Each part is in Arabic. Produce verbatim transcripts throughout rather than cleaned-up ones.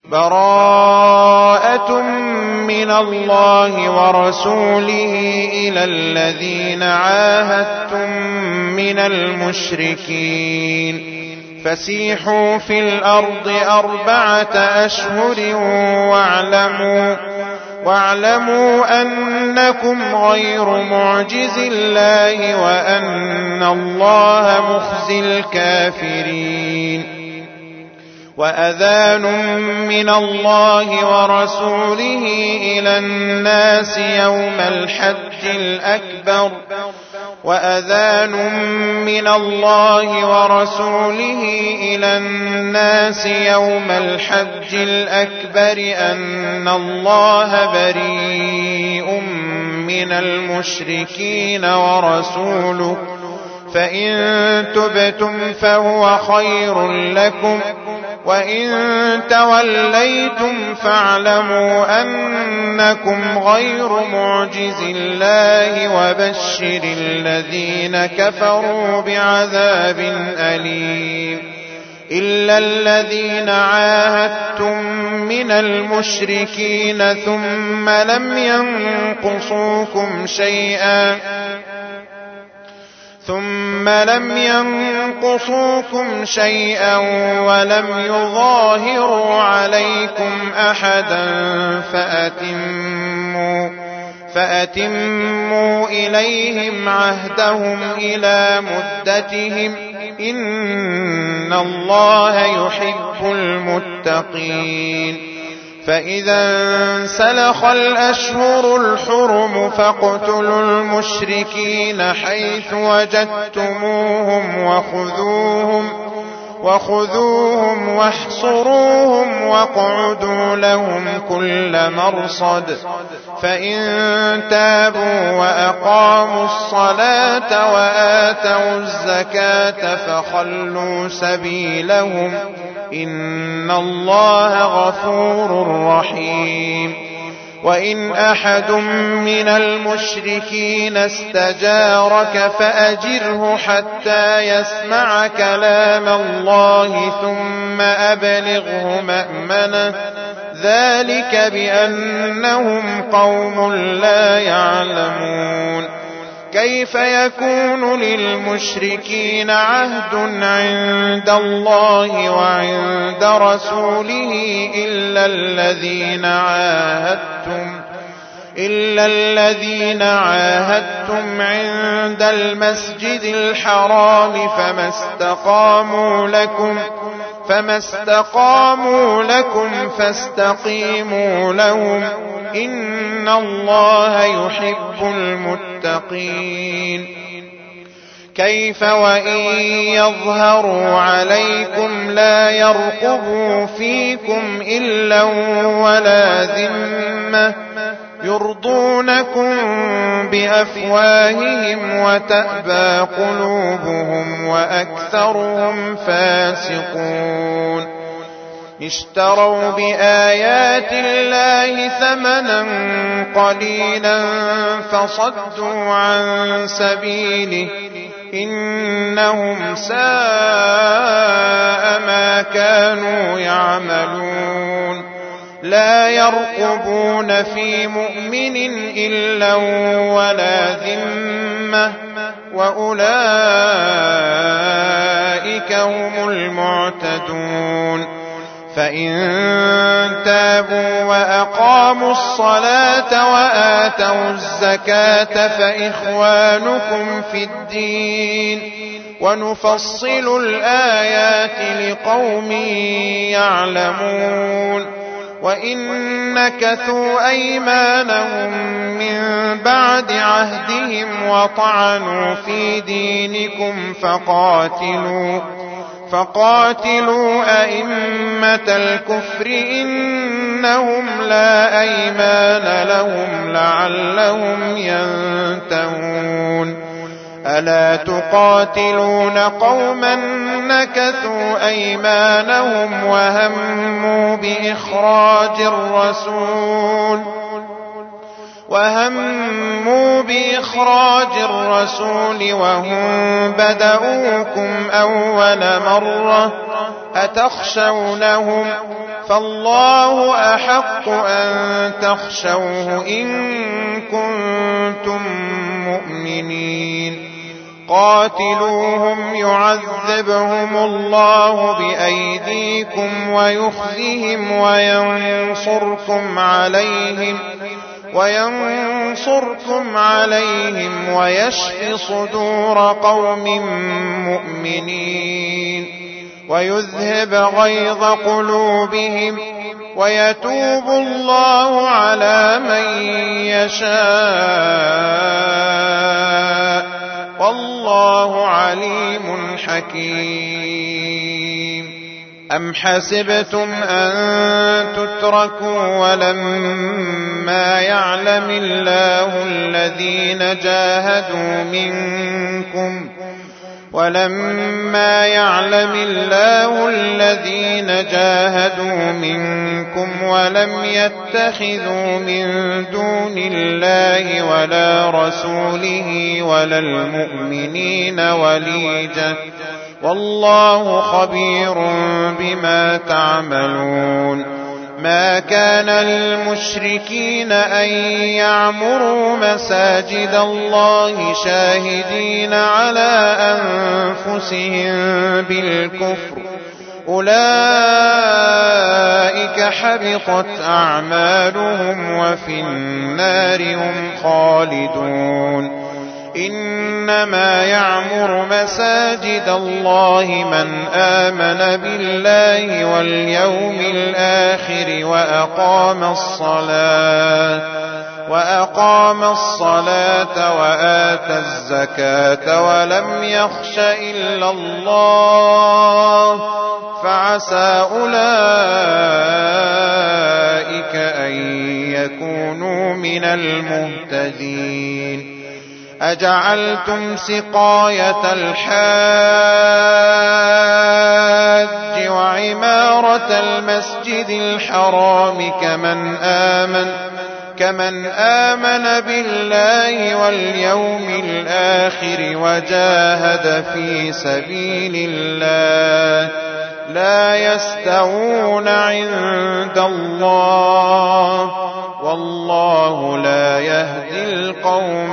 براءة من الله ورسوله إلى الذين عاهدتم من المشركين فسيحوا في الأرض أربعة أشهر واعلموا, واعلموا أنكم غير معجز الله وأن الله مخزي الكافرين. وأذان من الله ورسوله إلى الناس يوم الحج الأكبر وأذان من الله ورسوله إلى الناس يوم الحج الأكبر أن الله بريء من المشركين ورسوله فإن تبتم فهو خير لكم وإن توليتم فاعلموا أنكم غير معجز الله وبشر الذين كفروا بعذاب أليم. إلا الذين عاهدتم من المشركين ثم لم ينقصوكم شيئا ثم لم ينقصوكم شيئا ولم يظاهروا عليكم أحدا فأتموا, فأتموا إليهم عهدهم إلى مدتهم إن الله يحب المتقين. فإذا انسلخ الأشهر الحرم فاقتلوا المشركين حيث وجدتموهم وخذوهم, وخذوهم واحصروهم واقعدوا لهم كل مرصد فإن تابوا وأقاموا الصلاة وآتوا الزكاة فخلوا سبيلهم إن الله غفور رحيم. وإن أحد من المشركين استجارك فأجره حتى يسمع كلام الله ثم أبلغه مأمنه ذلك بأنهم قوم لا يعلمون. كيف يكون للمشركين عهد عند الله وعند رسوله إلا الذين عاهدتم إلا الذين عاهدتم عند المسجد الحرام فما استقاموا لكم فما استقاموا لكم فاستقيموا لهم إن الله يحب المتقين. كيف وإن يظهروا عليكم لا يرقبوا فيكم إلا ولا ذمة يرضونكم بأفواههم وتأبى قلوبهم وأكثرهم فاسقون. اشتروا بآيات الله ثمنا قليلا فصدوا عن سبيله إنهم ساء ما كانوا يعملون. لا يرقبون في مؤمن إلا ولا ذمة وأولئك هم المعتدون. فإن تابوا وأقاموا الصلاة وآتوا الزكاة فإخوانكم في الدين ونفصل الآيات لقوم يعلمون. وإن نكثوا أيمانهم من بعد عهدهم وطعنوا في دينكم فقاتلوا فقاتلوا أئمة الكفر إنهم لا أيمان لهم لعلهم ينتهون. ألا تقاتلون قوما نكثوا أيمانهم وهموا بإخراج الرسول وهموا بإخراج الرسول وهم بدؤوكم أول مرة أتخشونهم فالله أحق أن تخشوه إن كنتم مؤمنين قاتلوهم يعذبهم الله بأيديكم ويخزهم وينصركم عليهم وينصركم عليهم ويشف صدور قوم مؤمنين ويذهب غيظ قلوبهم ويتوب الله على من يشاء والله عليم حكيم أم حسبتم أن تتركوا ولما يعلم الله الذين جاهدوا منكم ولما يعلم الله الذين جاهدوا منكم ولم يتخذوا من دون الله ولا رسوله ولا المؤمنين وليجة والله خبير بما تعملون ما كان للمشركين أن يعمروا مساجد الله شاهدين على أنفسهم بالكفر أولئك حبطت أعمالهم وفي النار هم خالدون إنما يعمر مساجد الله من آمن بالله واليوم الآخر وأقام الصلاة وأقام الصلاة وآتى الزكاة ولم يخش إلا الله فعسى أولئك أن يكونوا من المهتدين أجعلتم سقاية الحاج وعمارة المسجد الحرام كمن آمن كمن آمن بالله واليوم الآخر وجاهد في سبيل الله لا يستوون عند الله والله لا يهدي القوم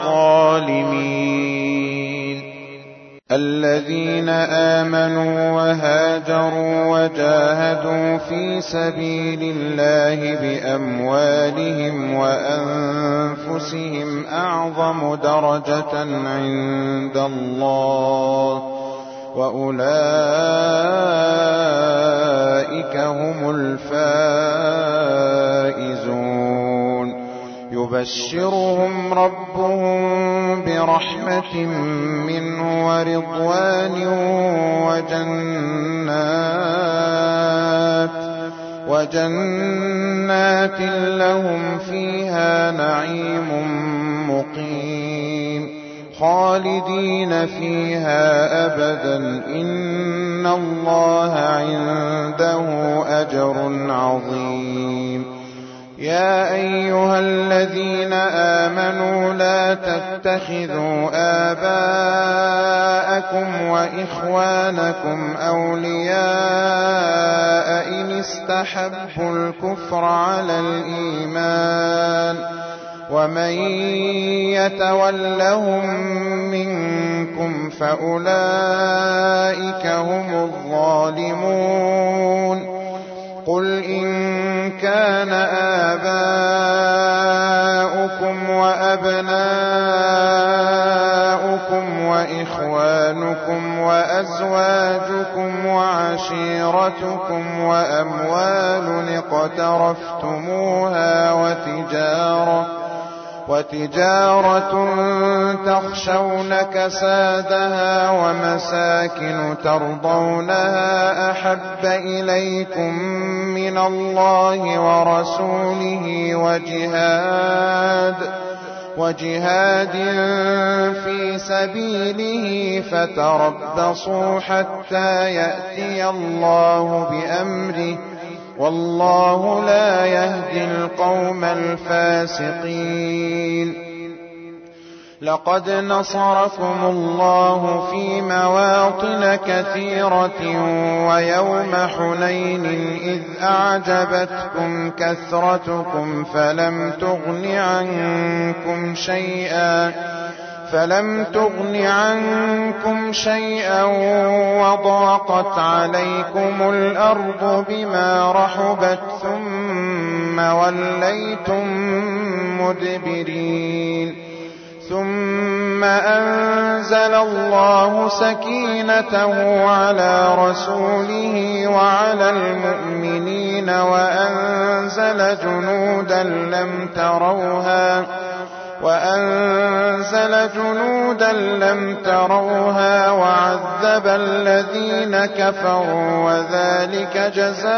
الظالمين الذين آمنوا وهاجروا وجاهدوا في سبيل الله بأموالهم وأنفسهم أعظم درجة عند الله وأولئك هم الفائزون يبشرهم ربهم برحمة منه ورضوان وجنات وجنات لهم فيها نعيم مقيم خالدين فيها أبدا إن الله عنده أجر عظيم يا أيها الذين آمنوا لا تتخذوا آباءكم وإخوانكم أولياء إن استحبوا الكفر على الإيمان ومن يتولهم منكم فأولئك هم الظالمون قل إن كان آباؤكم وأبناؤكم وإخوانكم وأزواجكم وعشيرتكم وأموال اقترفتموها وتجارة وتجارة تخشون كسادها ومساكن ترضونها أحب إليكم من الله ورسوله وجهاد وجهاد في سبيله فتربصوا حتى يأتي الله بأمره والله لا يهدي القوم الفاسقين لقد نصركم الله في مواطن كثيرة ويوم حنين إذ أعجبتكم كثرتكم فلم تغن عنكم شيئا فلم تغن عنكم شيئا وضاقت عليكم الأرض بما رحبت ثم وليتم مدبرين ثم أنزل الله سكينته على رسوله وعلى المؤمنين وأنزل جنودا لم تروها وأنزل جنودا لم تروها وعذب الذين كفروا وذلك جزاء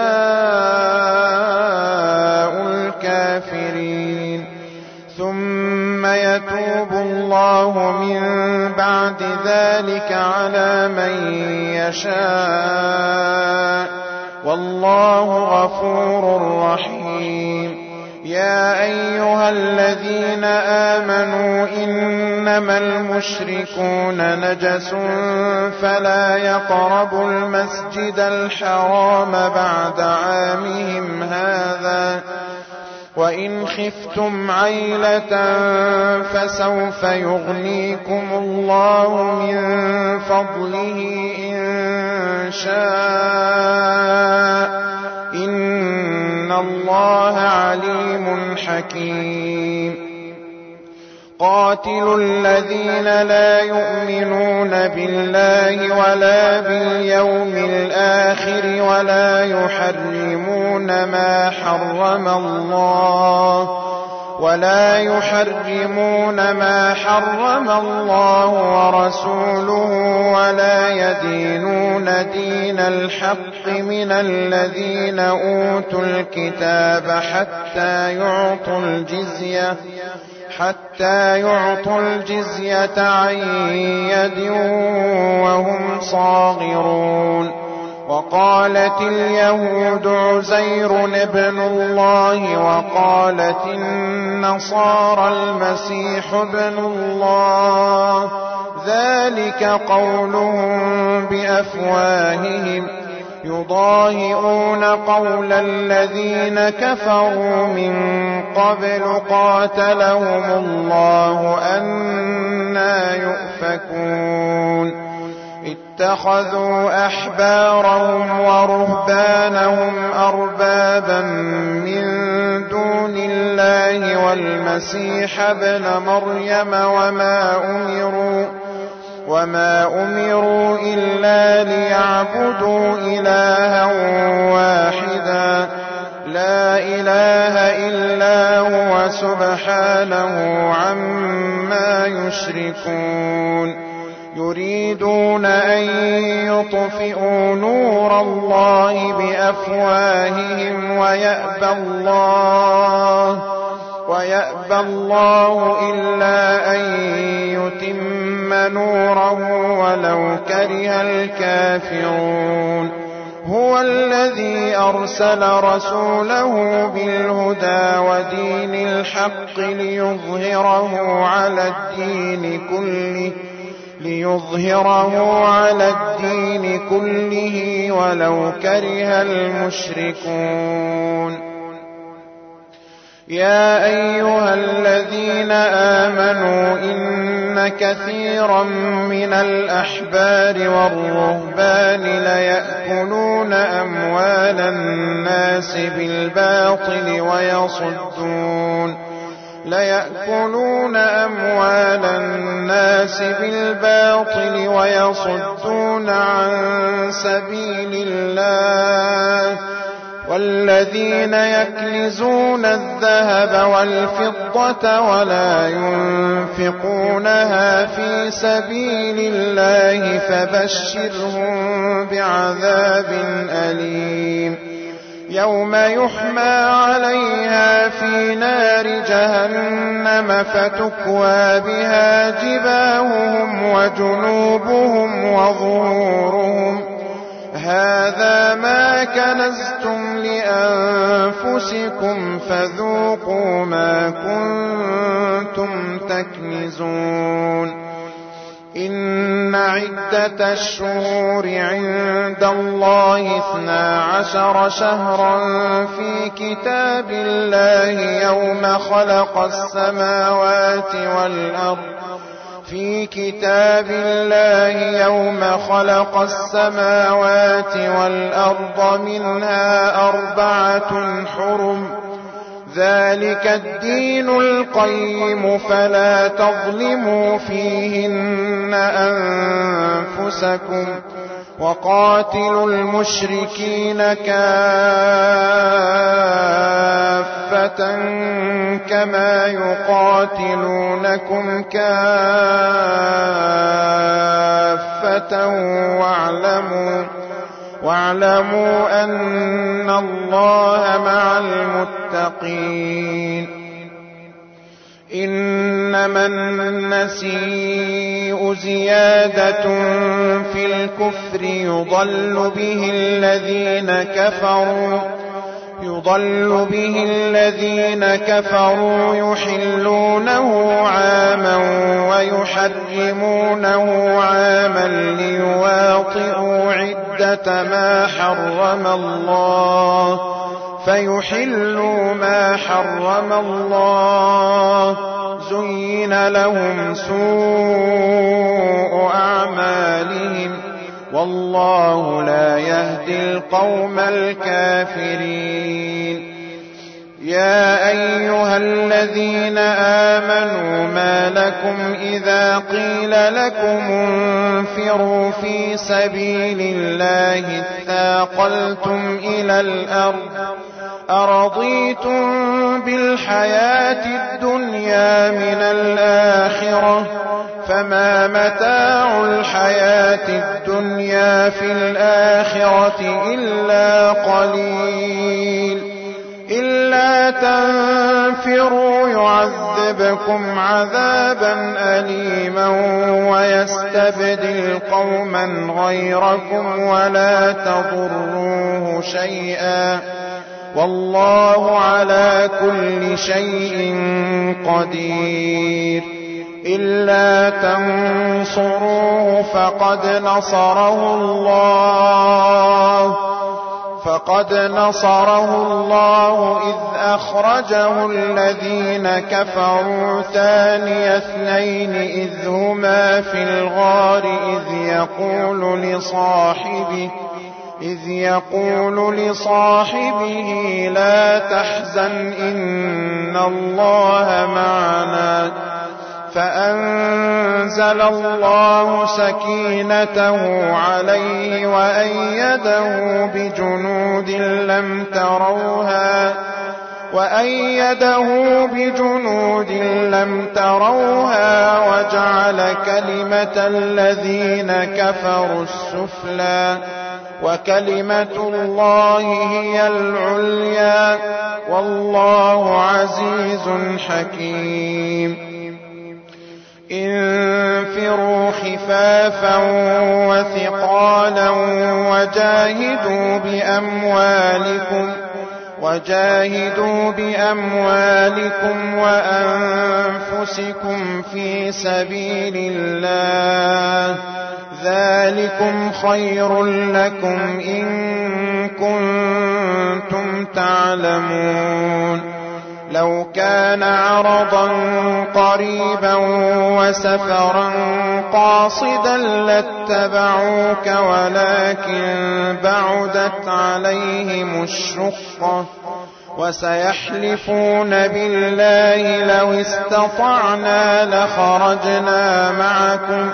الكافرين ثم يتوب الله من بعد ذلك على من يشاء والله غفور رحيم يا أيها الذين آمنوا إنما المشركون نجس فلا يقربوا المسجد الحرام بعد عامهم هذا وإن خفتم عيلة فسوف يغنيكم الله من فضله إن شاء إن الله عليم حكيم قاتلوا الذين لا يؤمنون بالله ولا باليوم الآخر ولا يحرمون ما حرم الله ولا يحرمون ما حرم الله ورسوله ولا يدينون دين الحق من الذين أوتوا الكتاب حتى يعطوا الجزية حتى يعطوا الجزية عن يد وهم صاغرون وقالت اليهود عزير ابن الله وقالت النصارى المسيح ابن الله ذلك قولهم بأفواههم يضاهئون قول الذين كفروا من قبل قاتلهم الله أنى يؤفكون اتخذوا أحبارهم ورهبانهم أربابا من دون الله والمسيح ابن مريم وما أمروا وما أمروا إلا ليعبدوا إلها واحدا لا إله إلا هو سبحانه عما يشركون يريدون أن يطفئوا نور الله بأفواههم ويأبى الله ويأبى الله إلا أن يتم نوره ولو كره الكافرون هو الذي أرسل رسوله بالهدى ودين الحق ليظهره على الدين كله ليظهره على الدين كله ولو كره المشركون يا أيها الذين آمنوا إن كثيرا من الأحبار والرهبان ليأكلون أموال الناس بالباطل ويصدون ليأكلون أموال الناس بالباطل ويصدون عن سبيل الله والذين يكنزون الذهب والفضة ولا ينفقونها في سبيل الله فبشرهم بعذاب أليم يوم يحمى عليها في نار جهنم فتكوى بها جباههم وجنوبهم وظهورهم هذا ما كنزتم لأنفسكم أنفسكم فذوقوا ما كنتم تكنزون. إن عدة الشهور عند الله اثنا عشر شهرا في كتاب الله يوم خلق السماوات والأرض في كتاب الله يوم خلق السماوات والأرض منها أربعة حرم ذلك الدين القيم فلا تظلموا فيهن أنفسكم وقاتلوا المشركين كافة كما يقاتلونكم كافة واعلموا واعلموا أن الله مع المتقين. إنما النسيء زيادة في الكفر يضل به الذين كفروا يضل به الذين كفروا يحلونه عاما ويحرمونه عاما ليواطئوا عدة ما حرم الله فيحلوا ما حرم الله. زين لهم سوء أعمالهم والله لا يهدي القوم الكافرين. يا أيها الذين آمنوا ما لكم إذا قيل لكم انفروا في سبيل الله اثاقلتم إلى الأرض أرضيتم بالحياة الدنيا من الآخرة فما متاع الحياة الدنيا في الآخرة إلا قليل. إلا تنفروا يعذبكم عذابا أليما ويستبدل قوما غيركم ولا تضروه شيئا والله على كل شيء قدير. إلا تنصروه فقد نصره الله فقد نصره الله إذ أخرجه الذين كفروا ثاني اثنين إذ هما في الغار إذ يقول لصاحبه إذ يقول لصاحبه لا تحزن إن الله معنا فأنزل الله سكينته عليه وأيده بجنود لم تروها وأيده بجنود لم تروها وجعل كلمة الذين كفروا السفلى وكلمة الله هي العليا والله عزيز حكيم. انفروا خفافا وثقالا وجاهدوا بأموالكم وجاهدوا بأموالكم وأنفسكم في سبيل الله ذلكم خير لكم إن كنتم تعلمون. لو كان عرضا قريبا وسفرا قاصدا لاتبعوك ولكن بعدت عليهم الشقة وسيحلفون بالله لو استطعنا لخرجنا معكم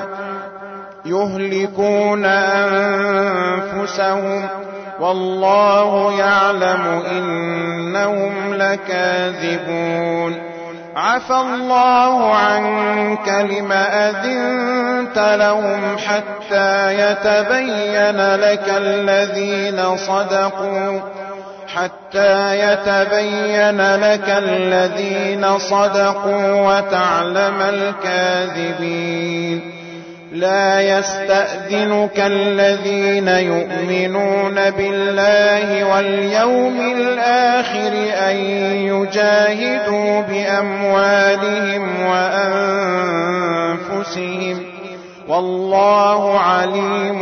يهلكون أنفسهم والله يعلم إنهم لكاذبون. عفى الله عنك لم أذنت لهم حتى يتبين لك الذين صدقوا حتى يتبين لك الذين صدقوا وتعلم الكاذبين. لا يستأذنك الذين يؤمنون بالله واليوم الآخر أن يجاهدوا بأموالهم وأنفسهم والله عليم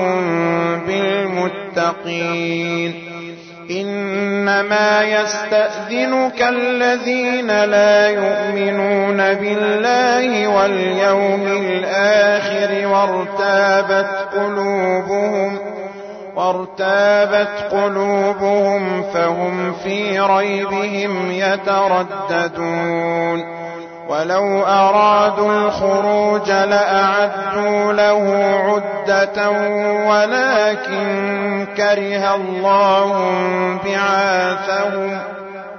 بالمتقين. إنما يستأذنك الذين لا يؤمنون بالله واليوم الآخر وارتابت قلوبهم وارتابت قلوبهم فهم في ريبهم يترددون. ولو أرادوا الخروج لأعدوا له عدة ولكن كره الله بعاثهم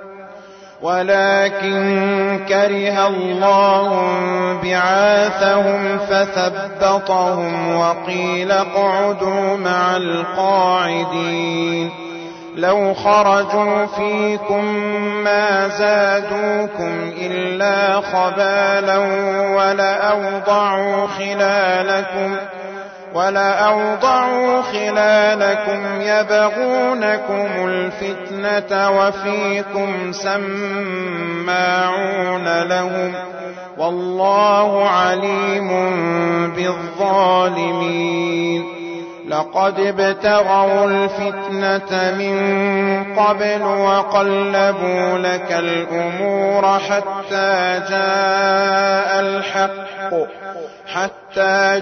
ولكن كره الله بعاثهم فثبطهم وقيل اقعدوا مع القاعدين. لو خرجوا فيكم ما زادوكم إلا خبالا ولأوضعوا خلالكم ولأوضعوا خلالكم يبغونكم الفتنة وفيكم سماعون لهم والله عليم بالظالمين. لقد ابتغوا الفتنة من قبل وقلبوا لك الأمور حتى جاء الحق حتى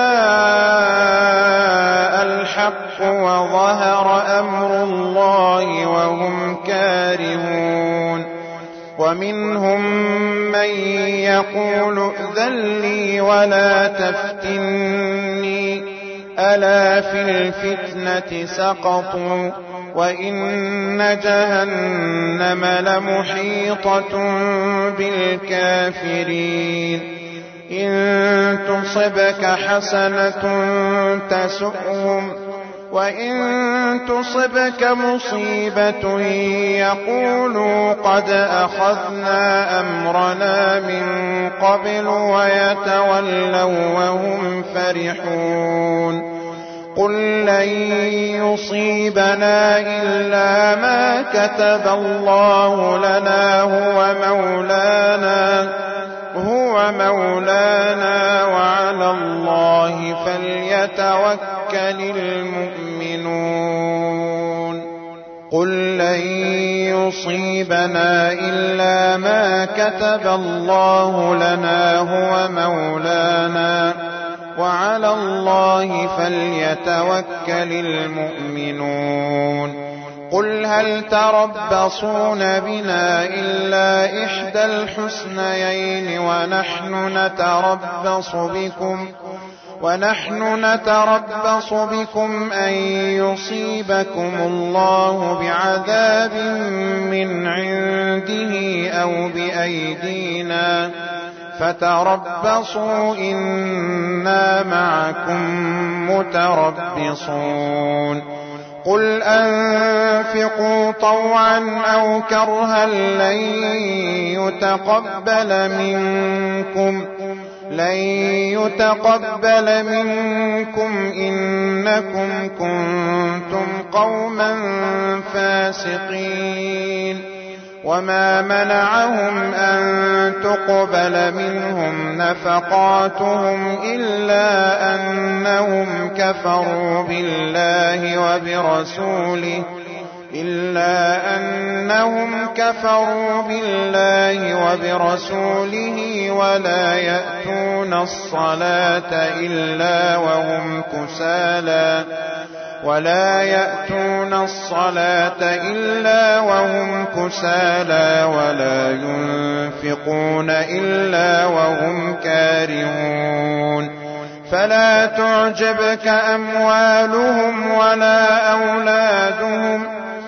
جاء الحق وظهر أمر الله وهم كارهون. ومنهم من يقول ائذن لي ولا تفتني ألا في الفتنة سقطوا وإن جهنم لمحيطة بالكافرين. إن تصبك حسنة تسؤهم وإن تصبك مصيبة يقولوا قد أخذنا أمرنا من قبل ويتولوا وهم فرحون. قل لن يصيبنا إلا ما كتب الله لنا هو مولانا هو مولانا وعلى الله فليتوكل المؤمنون. قل لن يصيبنا إلا ما كتب الله لنا هو مولانا وعلى الله فليتوكل المؤمنون. قل هل تربصون بنا إلا إحدى الحسنيين ونحن نتربص بكم ونحن نتربص بكم أن يصيبكم الله بعذاب من عنده أو بأيدينا فتربصوا إنا معكم متربصون. قل أنفقوا طوعا أو كرها لن يتقبل منكم لن يتقبل منكم إنكم كنتم قوما فاسقين. وما منعهم أن تقبل منهم نفقاتهم إلا أنهم كفروا بالله وبرسوله إلا أنهم كفروا بالله وبرسوله ولا يأتون الصلاة إلا وهم كسالى ولا يأتون الصلاة إلا وهم كسالى ولا ينفقون إلا وهم كارهون. فلا تعجبك أموالهم ولا أولادهم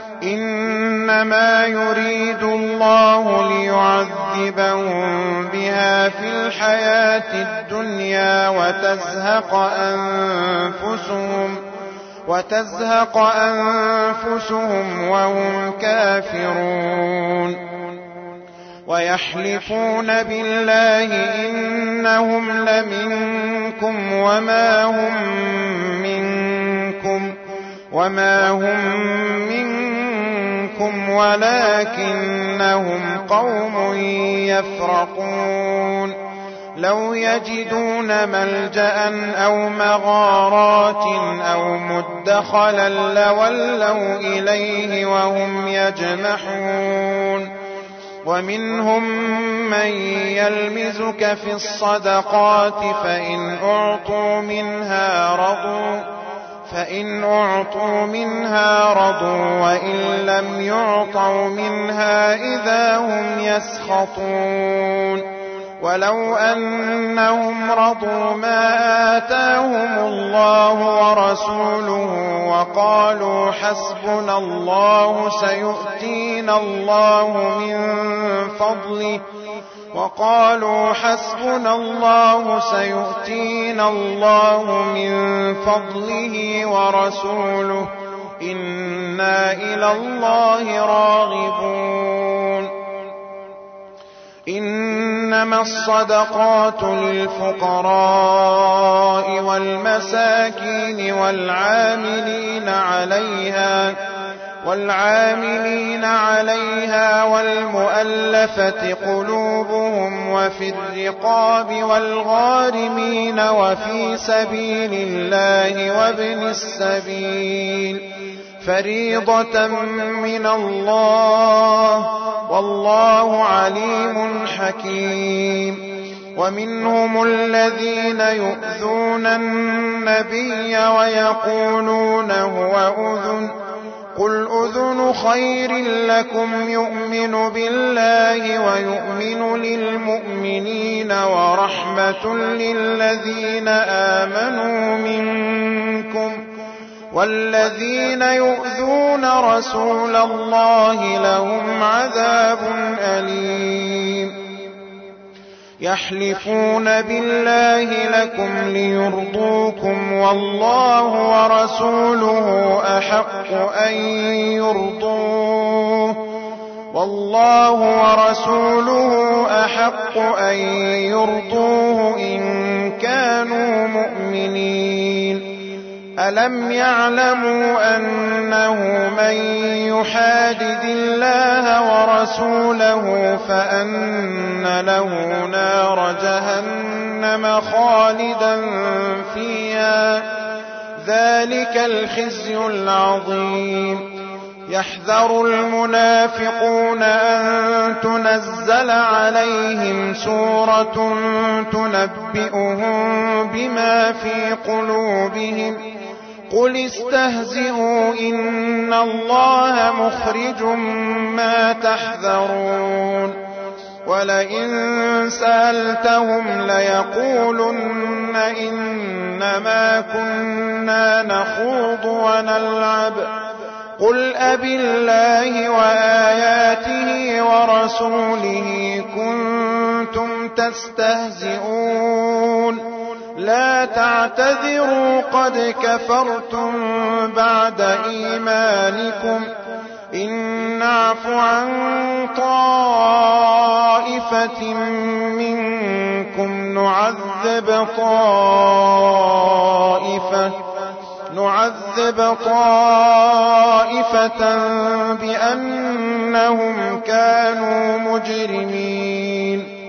إنما يريد الله ليعذبهم بها في الحياة الدنيا وتزهق أنفسهم وتزهق أنفسهم وهم كافرون. ويحلفون بالله إنهم لمنكم وما هم منكم وما هم منكم ولكنهم قوم يفرقون لو يجدون ملجأ أو مغارات أو مدخلا لولوا إليه وهم يجمحون ومنهم من يلمزك في الصدقات فإن أعطوا منها رضوا فإن أعطوا منها رضوا وإن لم يعطوا منها إذا هم يسخطون ولو أنهم رضوا ما آتاهم الله ورسوله وقالوا حسبنا الله سيؤتينا الله من فضله وقالوا حسبنا الله سيؤتينا الله من فضله ورسوله إنا إلى الله راغبون إنما الصدقات للفقراء والمساكين والعاملين عليها والعاملين عليها والمؤلفة قلوبهم وفي الرقاب والغارمين وفي سبيل الله وابن السبيل فريضة من الله والله عليم حكيم ومنهم الذين يؤذون النبي ويقولون هو أذن قل أذن خير لكم يؤمن بالله ويؤمن للمؤمنين ورحمة للذين آمنوا منكم والذين يؤذون رسول الله لهم عذاب أليم يحلفون بالله لكم ليرضوكم والله ورسوله أحق أن يرضوه والله ورسوله أحق أن يرضوه إن كانوا مؤمنين ألم يعلموا أنه من يحادد الله ورسوله فأن له نار جهنم خالدا فيها ذلك الخزي العظيم يحذر المنافقون أن تنزل عليهم سورة تنبئهم بما في قلوبهم قل استهزئوا إن الله مخرج ما تحذرون ولئن سألتهم ليقولن إنما كنا نخوض ونلعب قل أبالله وآياته ورسوله كنتم تستهزئون لا تعتذروا قد كفرتم بعد إيمانكم إن نعف عن طائفة منكم نعذب طائفة نعذب طائفة بأنهم كانوا مجرمين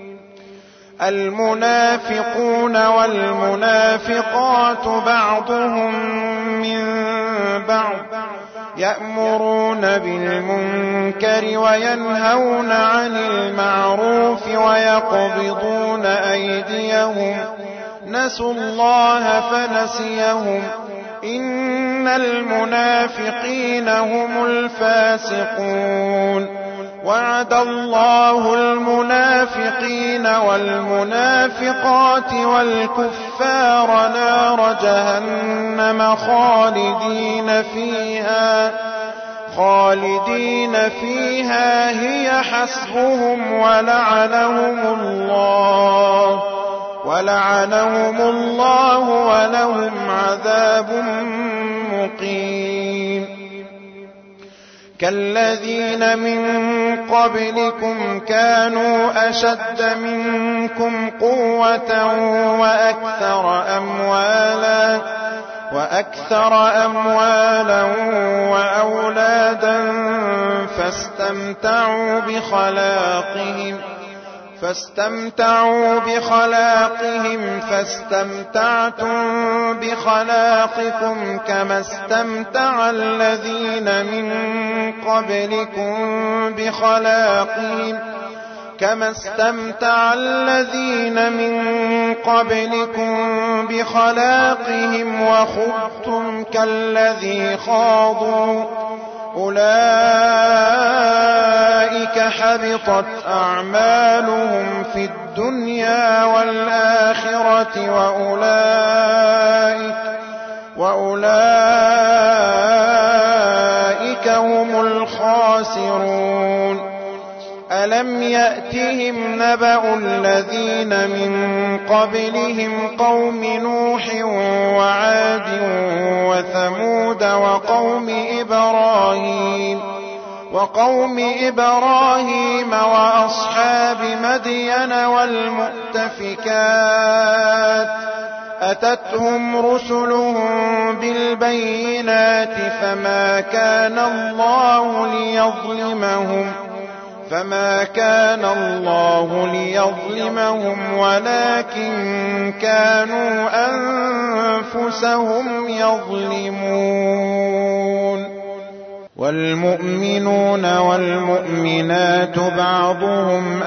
المنافقون والمنافقات بعضهم من بعض يأمرون بالمنكر وينهون عن المعروف ويقبضون أيديهم نسوا الله فنسيهم إن المنافقين هم الفاسقون وعد الله المنافقين والمنافقات والكفار نار جهنم خالدين فيها خالدين فيها هي حسبهم ولعنهم الله ولعنهم الله ولهم عذاب مقيم كالذين من قبلكم كانوا أشد منكم قوة وأكثر أموالا وأكثر أموالا وأولادا فاستمتعوا بخلاقهم فاستمتعوا بخلاقهم فاستمتعتم بخلاقكم كما استمتع الذين من قبلكم بخلاقهم كما استمتع الذين من قبلكم بخلاقهم وخضتم كالذي خاضوا أولئك حبطت أعمالهم في الدنيا والآخرة وأولئك, وأولئك هم الخاسرون. ألم يأتهم نبأ الذين من قبلهم قوم نوح وعاد وثمود وقوم إبراهيم وقوم إبراهيم وأصحاب مدين والمؤتفكات أتتهم رسلهم بالبينات فما كان الله ليظلمهم فما كان الله ليظلمهم ولكن كانوا أنفسهم يظلمون. والمؤمنون والمؤمنات بعضهم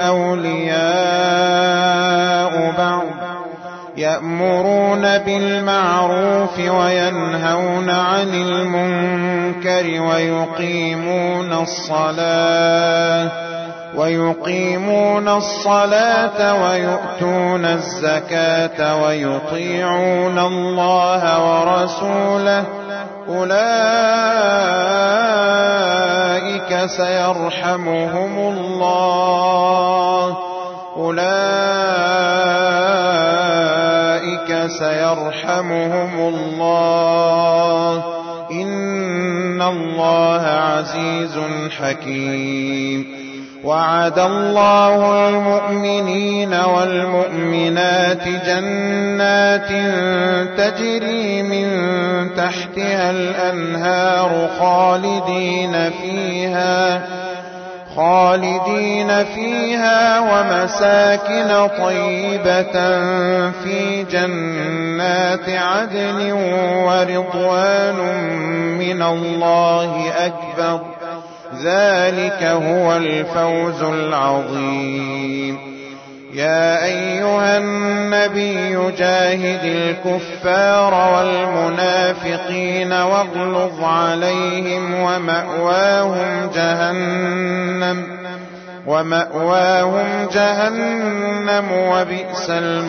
أولياء بعض يأمرون بالمعروف وينهون عن المنكر ويقيمون الصلاة ويقيمون الصلاة ويؤتون الزكاة ويطيعون الله ورسوله أولئك سيرحمهم الله أولئك سيرحمهم الله إن الله عزيز حكيم. وعد الله المؤمنين والمؤمنات جنات تجري من تحتها الأنهار خالدين فيها خالدين فيها ومساكن طيبة في جنات عدن ورضوان من الله أكبر ذلك هو الفوز العظيم. يا أيها النبي جاهد الكفار والمنافقين واغلظ عليهم ومأواهم جهنم ومأواهم جهنم وبئس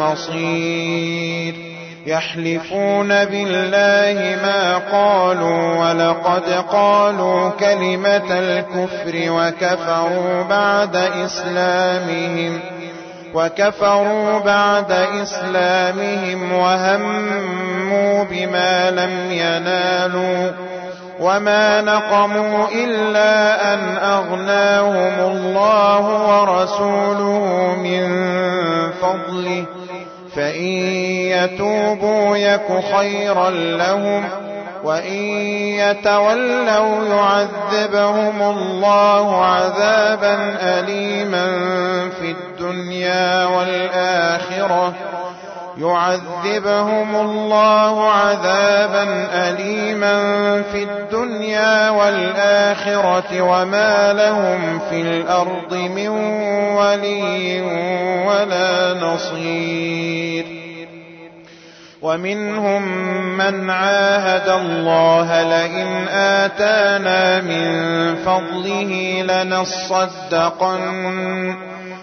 المصير. يحلفون بالله ما قالوا ولقد قالوا كلمة الكفر وكفروا بعد إسلامهم وكفروا بعد إسلامهم وهموا بما لم ينالوا وما نقموا إلا أن أغناهم الله ورسوله من فضله فإن يتوبوا يك خيرا لهم وإن يتولوا يعذبهم الله عذابا أليما في الدنيا والآخرة يعذبهم الله عذابا أليما في الدنيا والآخرة وما لهم في الأرض من ولي ولا نصير. ومنهم من عاهد الله لئن آتانا من فضله لنصدقن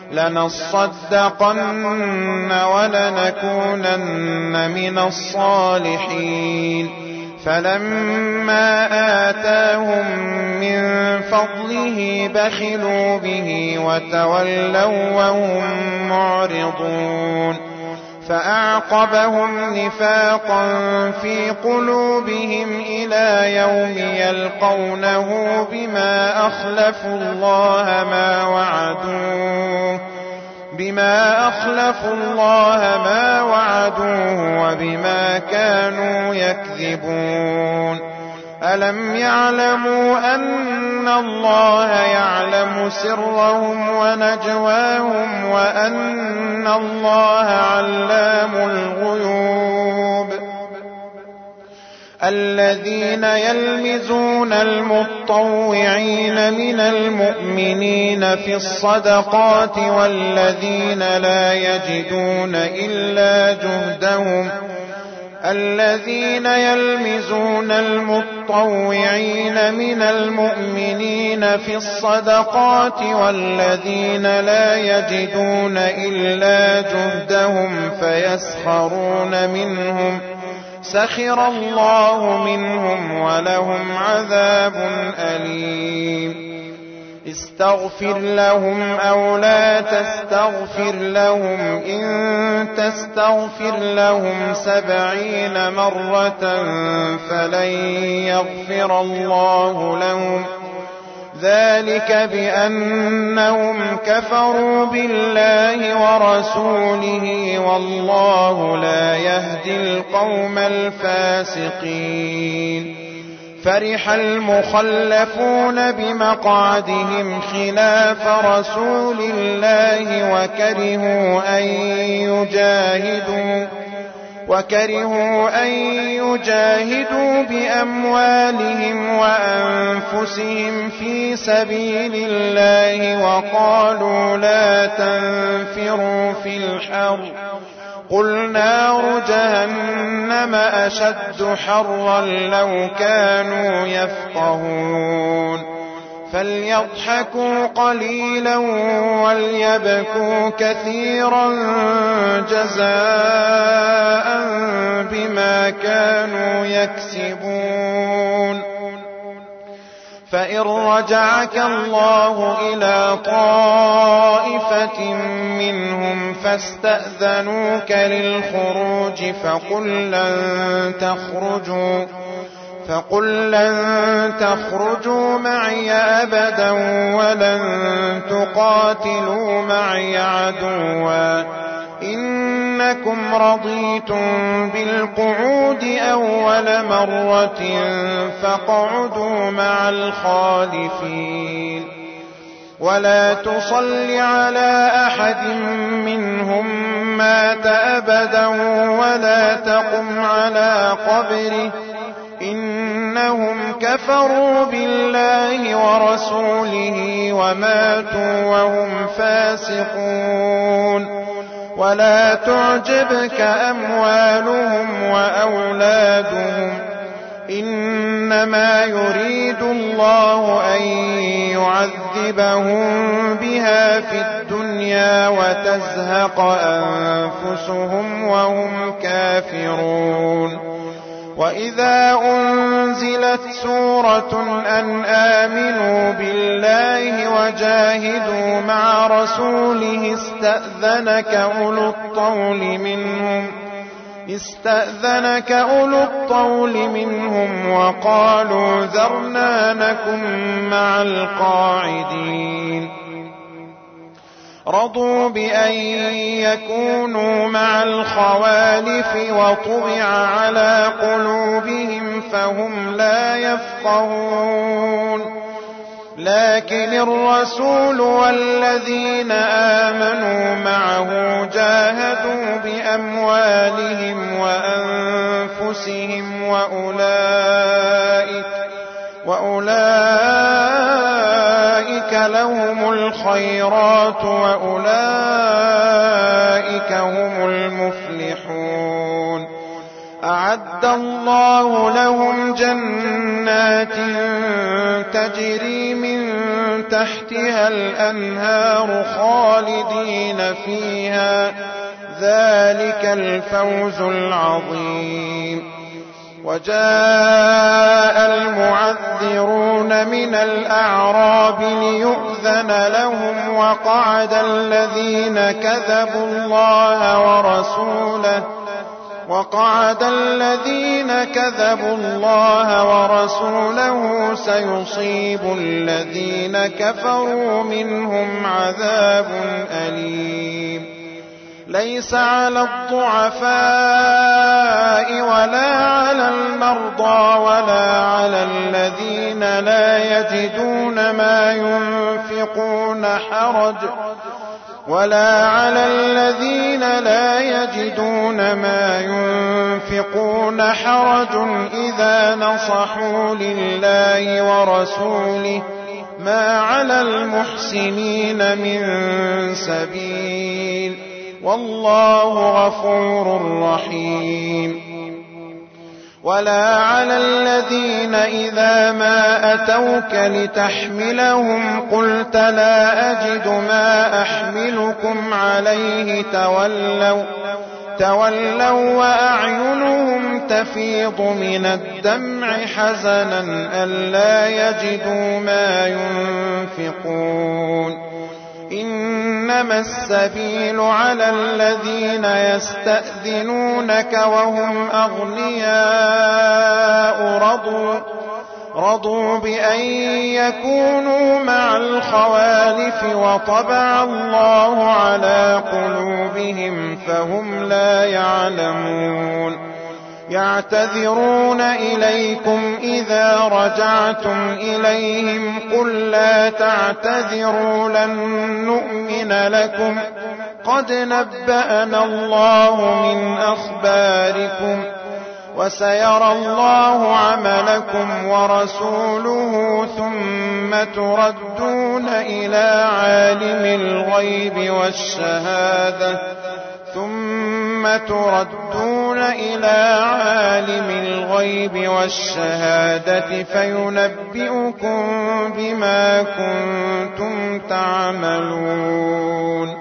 لنصدقن ولنكونن من الصالحين فلما آتاهم من فضله بخلوا به وتولوا وهم معرضون فأعقبهم نفاقا في قلوبهم إلى يوم يلقونه بما أخلفوا الله ما وعدوه بما أخلفوا الله ما وعدوه وبما كانوا يكذبون. ألم يعلموا أن الله يعلم سرهم ونجواهم وأن الله علام الغيوب. الذين يلمزون المطوعين من المؤمنين في الصدقات والذين لا يجدون إلا جهدهم الذين يلمزون المطوعين من المؤمنين في الصدقات والذين لا يجدون إلا جهدهم فيسخرون منهم سخر الله منهم ولهم عذاب أليم. استغفر لهم أو لا تستغفر لهم إن تستغفر لهم سبعين مرة فلن يغفر الله لهم ذلك بأنهم كفروا بالله ورسوله والله لا يهدي القوم الفاسقين. فرح المخلفون بمقعدهم خلاف رسول الله وكرهوا أن يجاهدوا وكرهوا أن يجاهدوا بأموالهم وأنفسهم في سبيل الله وقالوا لا تنفروا في الحر قل نار جهنم أشد حرا لو كانوا يفقهون. فليضحكوا قليلا وليبكوا كثيرا جزاء بما كانوا يكسبون. فإن رجعك الله إلى طائفة منهم فاستأذنوك للخروج فقل لن تخرجوا فقل لن تخرجوا معي أبدا ولن تقاتلوا معي عدوا إنكم رضيتم بالقعود أول مرة فاقعدوا مع الخالفين. ولا تصل على أحد منهم مات أبدا ولا تقم على قبره إنهم كفروا بالله ورسوله وماتوا وهم فاسقون. ولا تعجبك أموالهم وأولادهم إنما يريد الله أن يعذبهم بها في الدنيا وتزهق أنفسهم وهم كافرون. وإذا أنزلت سورة أن آمنوا بالله وجاهدوا مع رسوله استأذنك أولو الطول منهم استأذنك أولو الطول منهم وقالوا ذرنا نكن مع القاعدين. رضوا بأن يكونوا مع الخوالف وطبع على قلوبهم فهم لا يفقهون. لكن الرسول والذين آمنوا معه جاهدوا بأموالهم وأنفسهم وأولئك, وأولئك لهم الخيرات وأولئك هم المفلحون. أعد الله لهم جنات تجري من تحتها الأنهار خالدين فيها ذلك الفوز العظيم. وجاء المعذرون من الأعراب ليؤذن لهم وقعد الذين كذبوا الله ورسوله وقعد الذين كذبوا الله ورسوله سيصيب الذين كفروا منهم عذاب أليم. ليس على الضعفاء ولا على المرضى ولا على الذين لا يجدون ما ينفقون حرج ولا على الذين لا يجدون ما ينفقون حرج إذا نصحوا لله ورسوله ما على المحسنين من سبيل والله غفور رحيم. ولا على الذين إذا ما أتوك لتحملهم قلت لا أجد ما أحملكم عليه تولوا تولوا وأعينهم تفيض من الدمع حزنا ألا يجدوا ما ينفقون. إنما السبيل على الذين يستأذنونك وهم أغنياء رضوا, رضوا بأن يكونوا مع الخوالف وطبع الله على قلوبهم فهم لا يعلمون. يعتذرون إليكم إذا رجعتم إليهم قل لا تعتذروا لن نؤمن لكم قد نبأنا الله من أخباركم وسيرى الله عملكم ورسوله ثم تردون إلى عالم الغيب والشهادة ثم تردون إلى عالم الغيب والشهادة فينبئكم بما كنتم تعملون.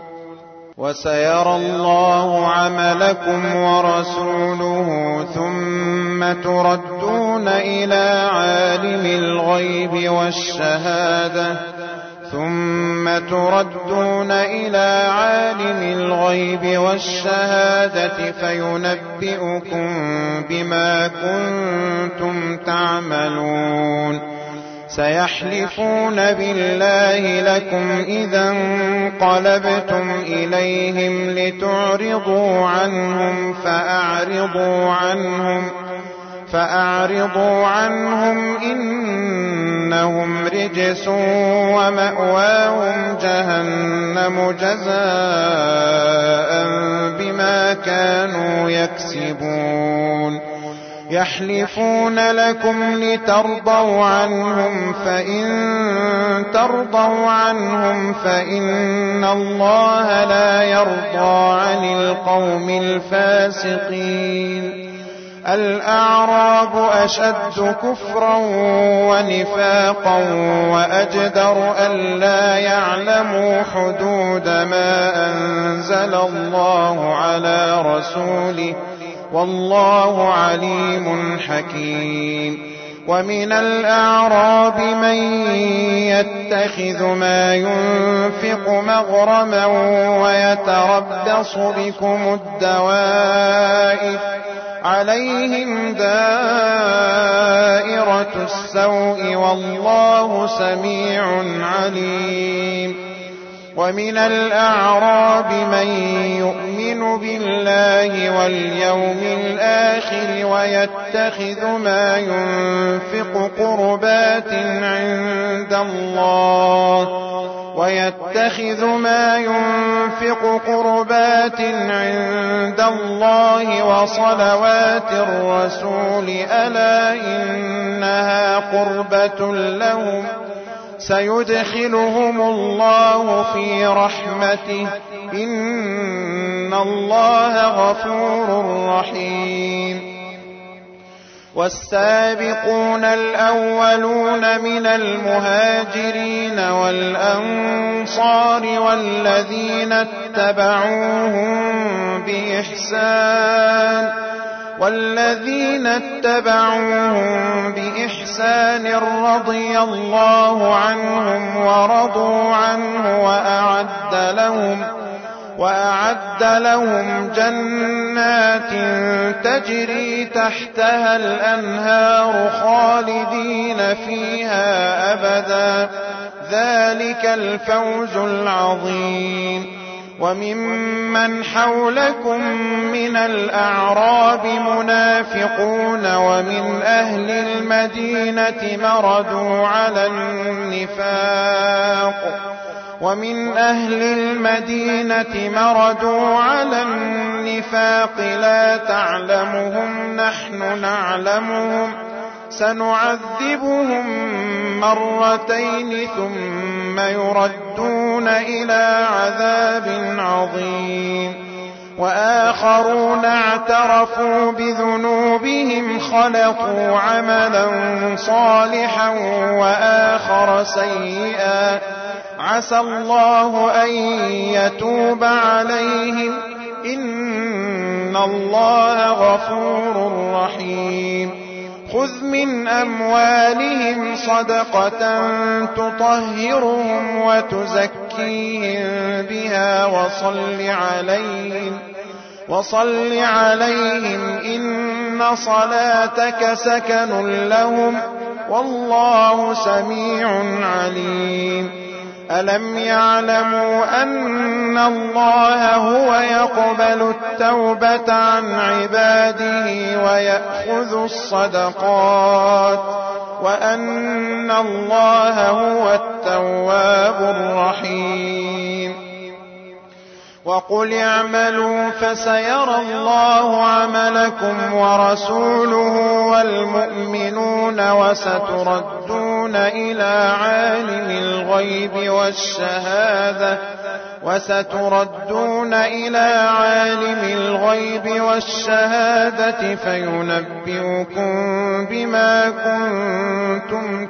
وسيرى الله عملكم ورسوله ثم تردون إلى عالم الغيب والشهادة ثم تردون إلى عالم الغيب والشهادة فينبئكم بما كنتم تعملون. سيحلفون بالله لكم إذا انقلبتم إليهم لتعرضوا عنهم فأعرضوا عنهم فأعرضوا عنهم إنهم رجس ومأواهم جهنم جزاء بما كانوا يكسبون. يحلفون لكم لترضوا عنهم فإن ترضوا عنهم فإن الله لا يرضى عن القوم الفاسقين. الأعراب أشد كفرا ونفاقا وأجدر ألا يعلموا حدود ما أنزل الله على رسوله والله عليم حكيم. ومن الأعراب من يتخذ ما ينفق مغرما ويتربص بكم الدوائر عليهم دائرة السوء والله سميع عليم. ومن الأعراب من يؤمن بالله واليوم الآخر ويتخذ ما ينفق قربات عند الله ويتخذ ما ينفق قربات عند الله وصلوات الرسول ألا إنها قربة لهم سيدخلهم الله في رحمته إن الله غفور رحيم. والسابقون الأولون من المهاجرين والأنصار والذين اتبعوهم بإحسان والذين اتبعوهم بإحسان رضي الله عنهم ورضوا عنه وأعد لهم وأعد لهم جنات تجري تحتها الأنهار خالدين فيها أبدا ذلك الفوز العظيم. وممن حولكم من الأعراب منافقون ومن أهل المدينة مردوا على النفاق ومن أهل المدينة مردوا على النفاق لا تعلمهم نحن نعلمهم سنعذبهم مرتين ثم يردون إلى عذاب عظيم. وآخرون اعترفوا بذنوبهم خلطوا عملا صالحا وآخر سيئا عسى الله أن يتوب عليهم إن الله غفور رحيم. خذ من أموالهم صدقة تطهرهم وتزكيهم بها وصل عليهم وصل عليهم إن صلاتك سكن لهم والله سميع عليم. ألم يعلموا أن الله هو يقبل التوبة عن عباده ويأخذ الصدقات وأن الله هو التواب الرحيم. وقل اعملوا فسيرى الله عملكم ورسوله والمؤمنون وستردون إلى عالم الغيب والشهادة وستردون إلى عالم الغيب والشهادة فينبئكم بما كنتم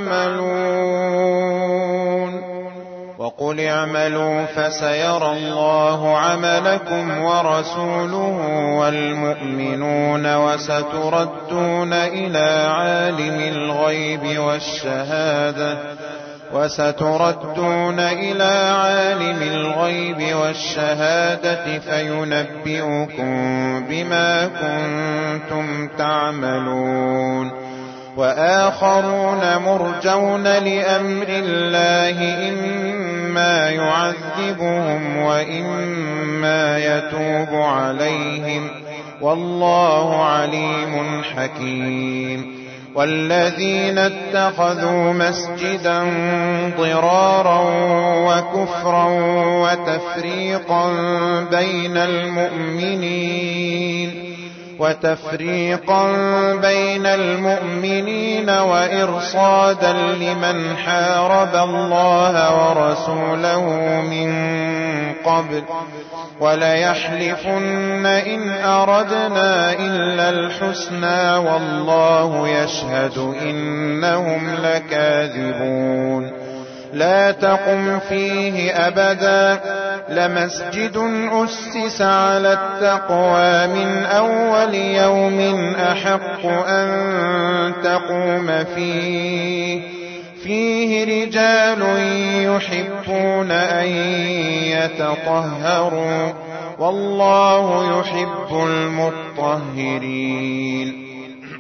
تعملون. وقل اعملوا فسيرى الله عملكم ورسوله والمؤمنون وستردون إلى عالم الغيب والشهادة وستردون إلى عالم الغيب والشهادة فينبئكم بما كنتم تعملون. وآخرون مرجون لأمر الله إما يعذبهم وإما يتوب عليهم والله عليم حكيم. والذين اتخذوا مسجدا ضرارا وكفرا وتفريقا بين المؤمنين وتفريقا بين المؤمنين وإرصادا لمن حارب الله ورسوله من قبل وليحلفن إن أردنا إلا الحسنى والله يشهد إنهم لكاذبون. لا تقم فيه أبدا لمسجد أسس على التقوى من أول يوم أحق أن تقوم فيه فيه رجال يحبون أن يتطهروا والله يحب المطهرين.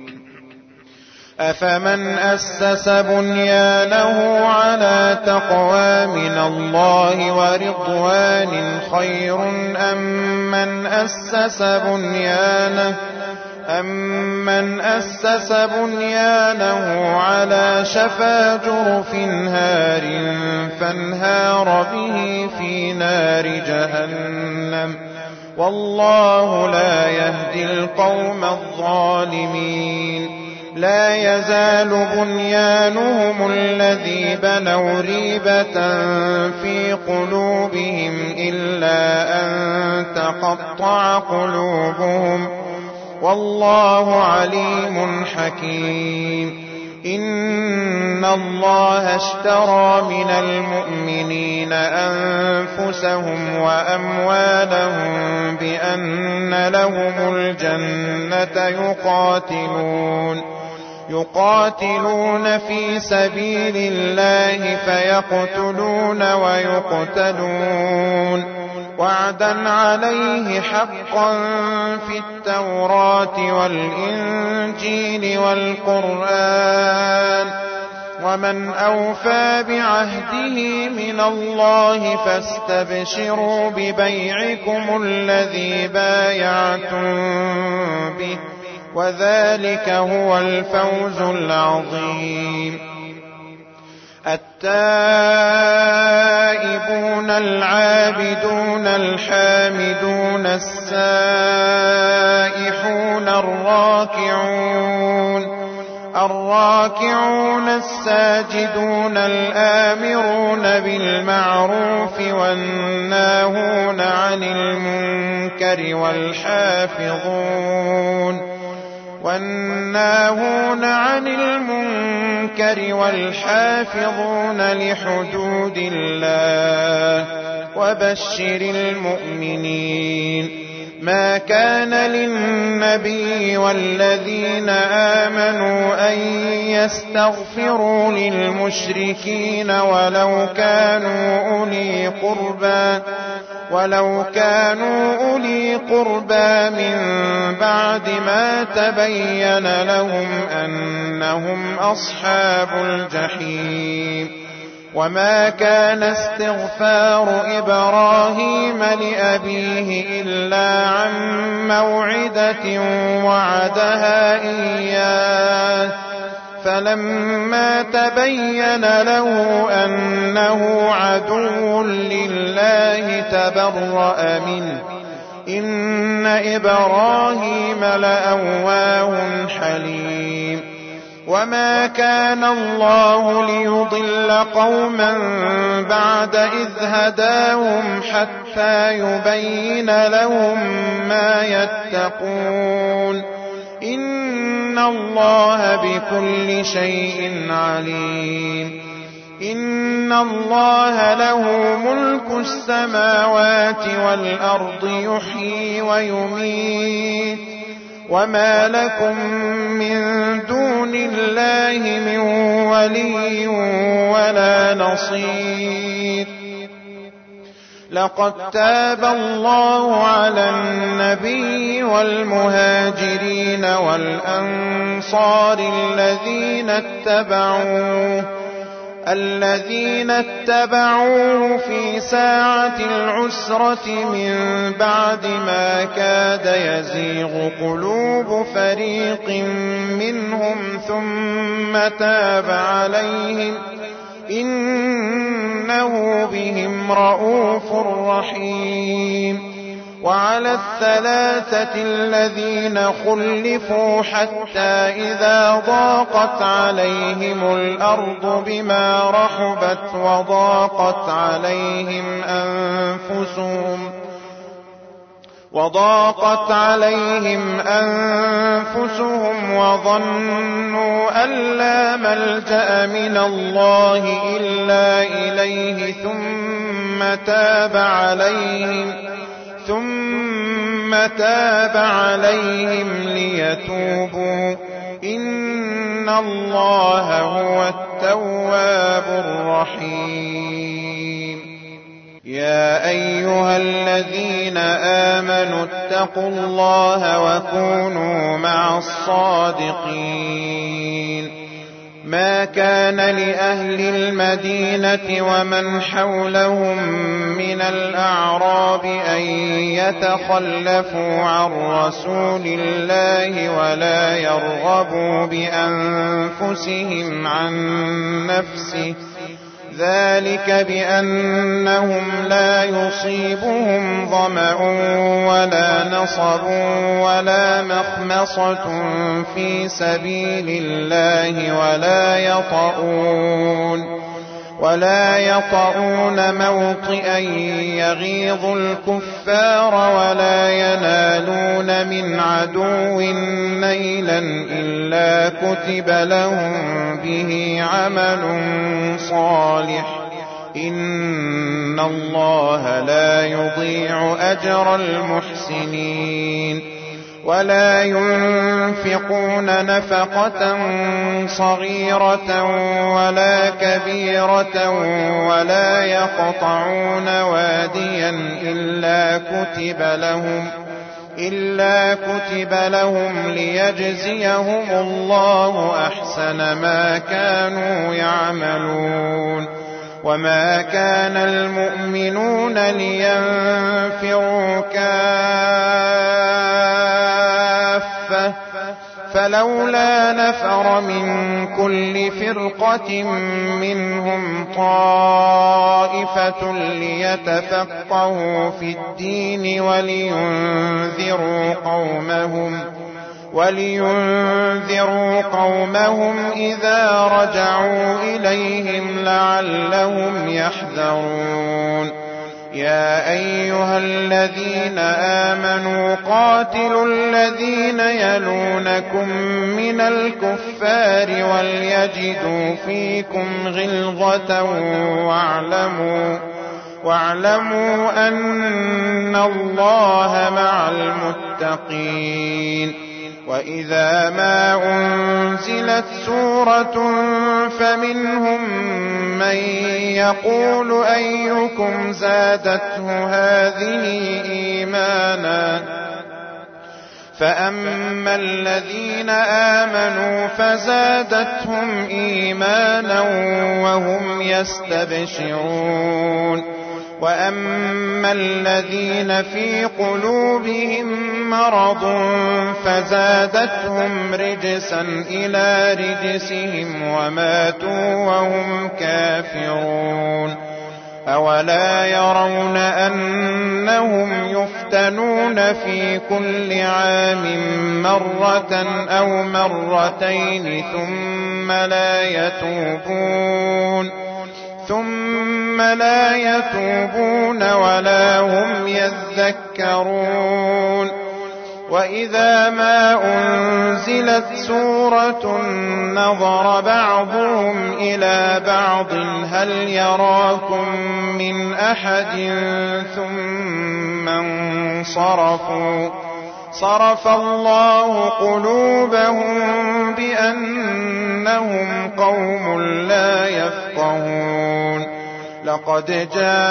أفمن أسس بنيانه على تقوى من الله ورضوان خير أم من أسس بنيانه أمن أسس بنيانه على شفا جرف هار فانهار به في نار جهنم والله لا يهدي القوم الظالمين. لا يزال بنيانهم الذي بنوا ريبة في قلوبهم إلا أن تقطع قلوبهم والله عليم حكيم. إن الله اشترى من المؤمنين أنفسهم وأموالهم بأن لهم الجنة يقاتلون يقاتلون في سبيل الله فيقتلون ويقتلون وعدا عليه حقا في التوراة والإنجيل والقرآن ومن أوفى بعهده من الله فاستبشروا ببيعكم الذي بايعتم به وذلك هو الفوز العظيم. التائبون العابدون الحامدون السائحون الراكعون الراكعون الساجدون الآمرون بالمعروف والناهون عن المنكر والحافظون والناهون عن المنكر والحافظون لحدود الله وبشر المؤمنين. ما كان للنبي والذين آمنوا أن يستغفروا للمشركين ولو كانوا أولي قربى ولو كانوا أولي قربى من بعد ما تبين لهم أنهم أصحاب الجحيم. وما كان استغفار إبراهيم لأبيه إلا عن موعدة وعدها إياه فلما تبين له أنه عدو لله تبرأ منه إن إبراهيم لأواه حليم. وما كان الله ليضل قوما بعد إذ هداهم حتى يبين لهم ما يتقون إن الله بكل شيء عليم. إن الله له ملك السماوات والأرض يحيي ويميت وما لكم من دون الله من ولي ولا نصير. لقد تاب الله على النبي والمهاجرين والأنصار الذين اتبعوه الذين اتبعوه في ساعة العسرة من بعد ما كاد يزيغ قلوب فريق منهم ثم تاب عليهم إنه بهم رءوف رحيم. وعلى الثلاثة الذين خلفوا حتى إذا ضاقت عليهم الأرض بما رحبت وضاقت عليهم أنفسهم وضاقت عليهم أنفسهم وظنوا أن لا ملجأ من الله إلا إليه ثم تاب عليهم ثم تاب عليهم ليتوبوا إن الله هو التواب الرحيم. يا أيها الذين آمنوا اتقوا الله وكونوا مع الصادقين. ما كان لأهل المدينة ومن حولهم من الأعراب أن يتخلفوا عن رسول الله ولا يرغبوا بأنفسهم عن نفسه ذلك بأنهم لا يصيبهم ظمأ ولا نصب ولا مخمصة في سبيل الله ولا يطؤون ولا يطؤون موطئا يغيظ الكفار ولا ينالون من عدو نيلا إلا كتب لهم به عمل صالح إن الله لا يضيع أجر المحسنين ولا ينفقون نفقة صغيرة ولا كبيرة ولا يقطعون واديا إلا كتب لهم إلا كتب لهم ليجزيهم الله أحسن ما كانوا يعملون وما كان المؤمنون لينفروا كافة فلولا نفر من كل فرقة منهم طائفة ليتفقهوا في الدين ولينذروا قومهم ولينذروا قومهم إذا رجعوا إليهم لعلهم يحذرون يا أيها الذين آمنوا قاتلوا الذين يلونكم من الكفار وليجدوا فيكم غلظة واعلموا واعلموا أن الله مع المتقين وإذا ما أنزلت سورة فمنهم من يقول أيكم زادته هذه إيمانا فأما الذين آمنوا فزادتهم إيمانا وهم يستبشرون وأما الذين في قلوبهم مرض فزادتهم رجسا إلى رجسهم وماتوا وهم كافرون أولا يرون أنهم يفتنون في كل عام مرة أو مرتين ثم لا يتوبون ثم لا يتوبون ولا هم يذكرون وإذا ما أنزلت سورة نظر بعضهم إلى بعض هل يراكم من أحد ثم انصرفوا صرف الله قلوبهم بأنهم قوم لا يفقهون لقد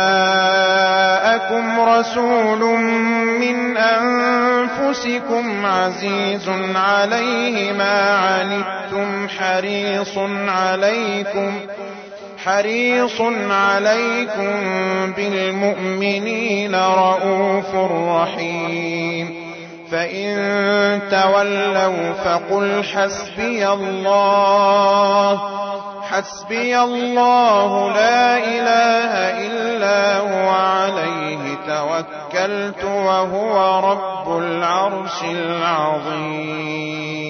جاءكم رسول من أنفسكم عزيز عليه ما عنتم حريص عليكم حريص عليكم بالمؤمنين رؤوف رحيم فإن تولوا فقل حسبي الله حسبي الله لا إله إلا هو عليه توكلت وهو رب العرش العظيم.